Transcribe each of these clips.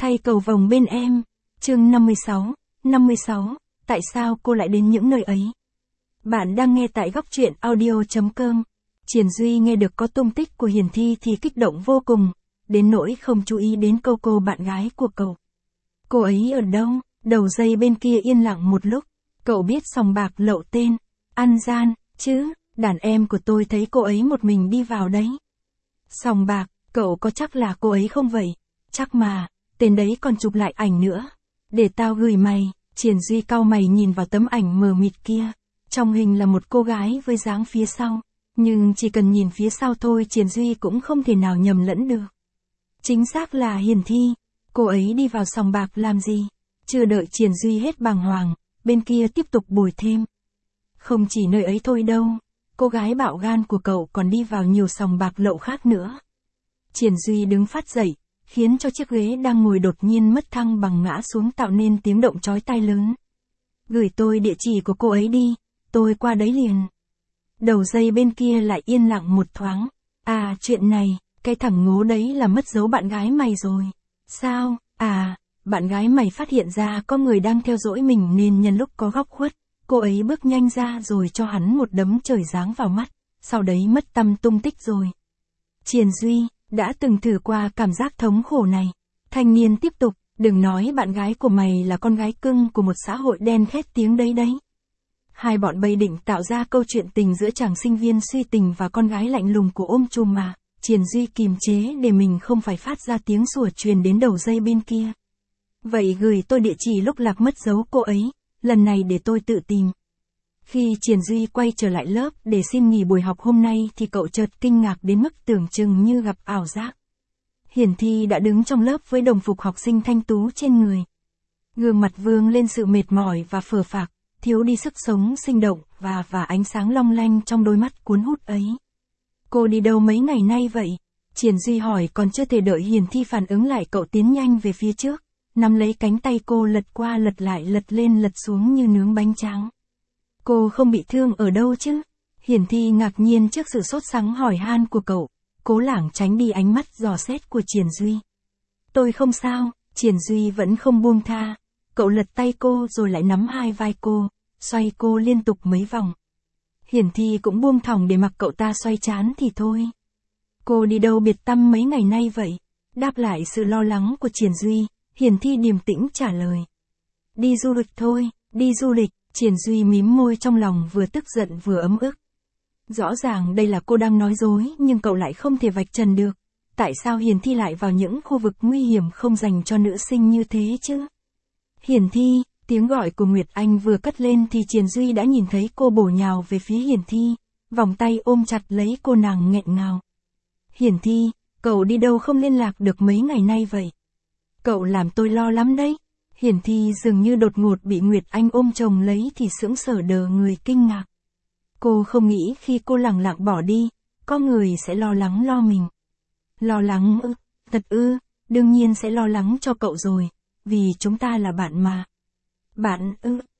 Hay cầu vồng bên em. Chương 56, tại sao cô lại đến những nơi ấy? Bạn đang nghe tại góc truyện audio.com. Triển Duy nghe được có tung tích của Hiền Thi thì kích động vô cùng, đến nỗi không chú ý đến cô bạn gái của cậu. Cô ấy ở đâu? Đầu dây bên kia yên lặng một lúc, cậu biết sòng bạc lậu tên, ăn gian, chứ, đàn em của tôi thấy cô ấy một mình đi vào đấy. Sòng bạc, cậu có chắc là cô ấy không vậy? Chắc mà, tên đấy còn chụp lại ảnh nữa. Để tao gửi mày. Triển Duy cau mày nhìn vào tấm ảnh mờ mịt kia. Trong hình là một cô gái với dáng phía sau. Nhưng chỉ cần nhìn phía sau thôi Triển Duy cũng không thể nào nhầm lẫn được. Chính xác là Hiền Thi. Cô ấy đi vào sòng bạc làm gì? Chưa đợi Triển Duy hết bàng hoàng, bên kia tiếp tục bồi thêm. Không chỉ nơi ấy thôi đâu. Cô gái bạo gan của cậu còn đi vào nhiều sòng bạc lậu khác nữa. Triển Duy đứng phát dậy, khiến cho chiếc ghế đang ngồi đột nhiên mất thăng bằng ngã xuống tạo nên tiếng động chói tai lớn. Gửi tôi địa chỉ của cô ấy đi, tôi qua đấy liền. Đầu dây bên kia lại yên lặng một thoáng. À, chuyện này, cái thằng ngố đấy là mất dấu bạn gái mày rồi. Sao? À, bạn gái mày phát hiện ra có người đang theo dõi mình nên nhân lúc có góc khuất, cô ấy bước nhanh ra rồi cho hắn một đấm trời giáng vào mắt, sau đấy mất tăm tung tích rồi. Triển Duy đã từng thử qua cảm giác thống khổ này. Thanh niên tiếp tục, đừng nói bạn gái của mày là con gái cưng của một xã hội đen khét tiếng đấy. Hai bọn bay định tạo ra câu chuyện tình giữa chàng sinh viên suy tình và con gái lạnh lùng của ôm chùm mà. Triển Duy kìm chế để mình không phải phát ra tiếng sủa truyền đến đầu dây bên kia. Vậy gửi tôi địa chỉ lúc lạc mất dấu cô ấy, lần này để tôi tự tìm. Khi Triển Duy quay trở lại lớp để xin nghỉ buổi học hôm nay thì cậu chợt kinh ngạc đến mức tưởng chừng như gặp ảo giác. Hiền Thi đã đứng trong lớp với đồng phục học sinh thanh tú trên người. Gương mặt vương lên sự mệt mỏi và phờ phạc, thiếu đi sức sống sinh động và ánh sáng long lanh trong đôi mắt cuốn hút ấy. Cô đi đâu mấy ngày nay vậy? Triển Duy hỏi còn chưa thể đợi Hiền Thi phản ứng lại cậu tiến nhanh về phía trước, nắm lấy cánh tay cô lật qua lật lại lật lên lật xuống như nướng bánh tráng. Cô không bị thương ở đâu chứ? Hiền Thi ngạc nhiên trước sự sốt sắng hỏi han của cậu, cố lảng tránh đi ánh mắt dò xét của Triển Duy. Tôi không sao, Triển Duy vẫn không buông tha. Cậu lật tay cô rồi lại nắm hai vai cô, xoay cô liên tục mấy vòng. Hiền Thi cũng buông thòng để mặc cậu ta xoay trán thì thôi. Cô đi đâu biệt tăm mấy ngày nay vậy? Đáp lại sự lo lắng của Triển Duy, Hiền Thi điềm tĩnh trả lời. Đi du lịch thôi, đi du lịch. Triển Duy mím môi trong lòng vừa tức giận vừa ấm ức. Rõ ràng đây là cô đang nói dối nhưng cậu lại không thể vạch trần được. Tại sao Hiền Thi lại vào những khu vực nguy hiểm không dành cho nữ sinh như thế chứ? Hiền Thi, tiếng gọi của Nguyệt Anh vừa cất lên thì Triển Duy đã nhìn thấy cô bổ nhào về phía Hiền Thi, vòng tay ôm chặt lấy cô nàng nghẹn ngào. Hiền Thi, cậu đi đâu không liên lạc được mấy ngày nay vậy? Cậu làm tôi lo lắm đấy. Hiền Thi dường như đột ngột bị Nguyệt Anh ôm chồng lấy thì sững sờ đờ người kinh ngạc. Cô không nghĩ khi cô lẳng lặng bỏ đi, có người sẽ lo lắng lo mình. Lo lắng ư? Thật ư? Đương nhiên sẽ lo lắng cho cậu rồi, vì chúng ta là bạn mà. Bạn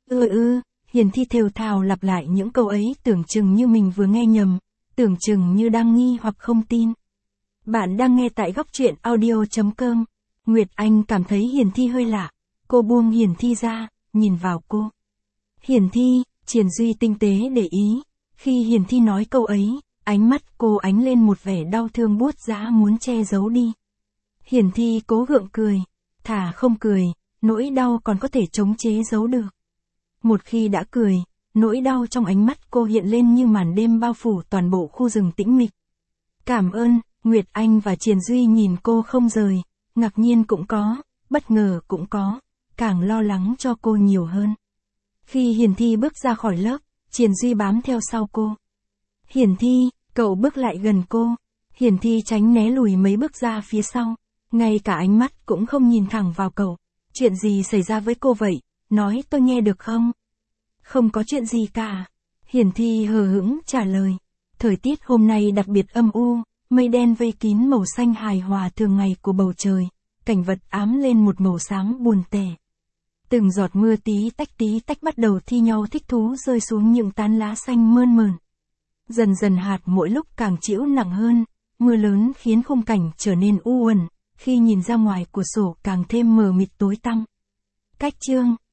ư? Hiền Thi thều thào lặp lại những câu ấy tưởng chừng như mình vừa nghe nhầm, tưởng chừng như đang nghi hoặc không tin. Bạn đang nghe tại góc truyện audio.com. Nguyệt Anh cảm thấy Hiền Thi hơi lạ. Cô buông Hiền Thi ra, nhìn vào cô. Hiền Thi, Triển Duy tinh tế để ý. Khi Hiền Thi nói câu ấy, ánh mắt cô ánh lên một vẻ đau thương buốt giá muốn che giấu đi. Hiền Thi cố gượng cười. Thà không cười, nỗi đau còn có thể chống chế giấu được. Một khi đã cười, nỗi đau trong ánh mắt cô hiện lên như màn đêm bao phủ toàn bộ khu rừng tĩnh mịch. Cảm ơn, Nguyệt Anh và Triển Duy nhìn cô không rời, ngạc nhiên cũng có, bất ngờ cũng có. Càng lo lắng cho cô nhiều hơn. Khi Hiền Thi bước ra khỏi lớp, Triển Duy bám theo sau cô. Hiền Thi, cậu bước lại gần cô. Hiền Thi tránh né lùi mấy bước ra phía sau, ngay cả ánh mắt cũng không nhìn thẳng vào cậu. Chuyện gì xảy ra với cô vậy? Nói tôi nghe được không? Không có chuyện gì cả. Hiền Thi hờ hững trả lời. Thời tiết hôm nay đặc biệt âm u, mây đen vây kín màu xanh hài hòa thường ngày của bầu trời, cảnh vật ám lên một màu xám buồn tẻ. Từng giọt mưa tí tách bắt đầu thi nhau thích thú rơi xuống những tán lá xanh mơn mởn. Dần dần hạt mỗi lúc càng trĩu nặng hơn, mưa lớn khiến khung cảnh trở nên u uẩn, khi nhìn ra ngoài của sổ càng thêm mờ mịt tối tăm. Cách chương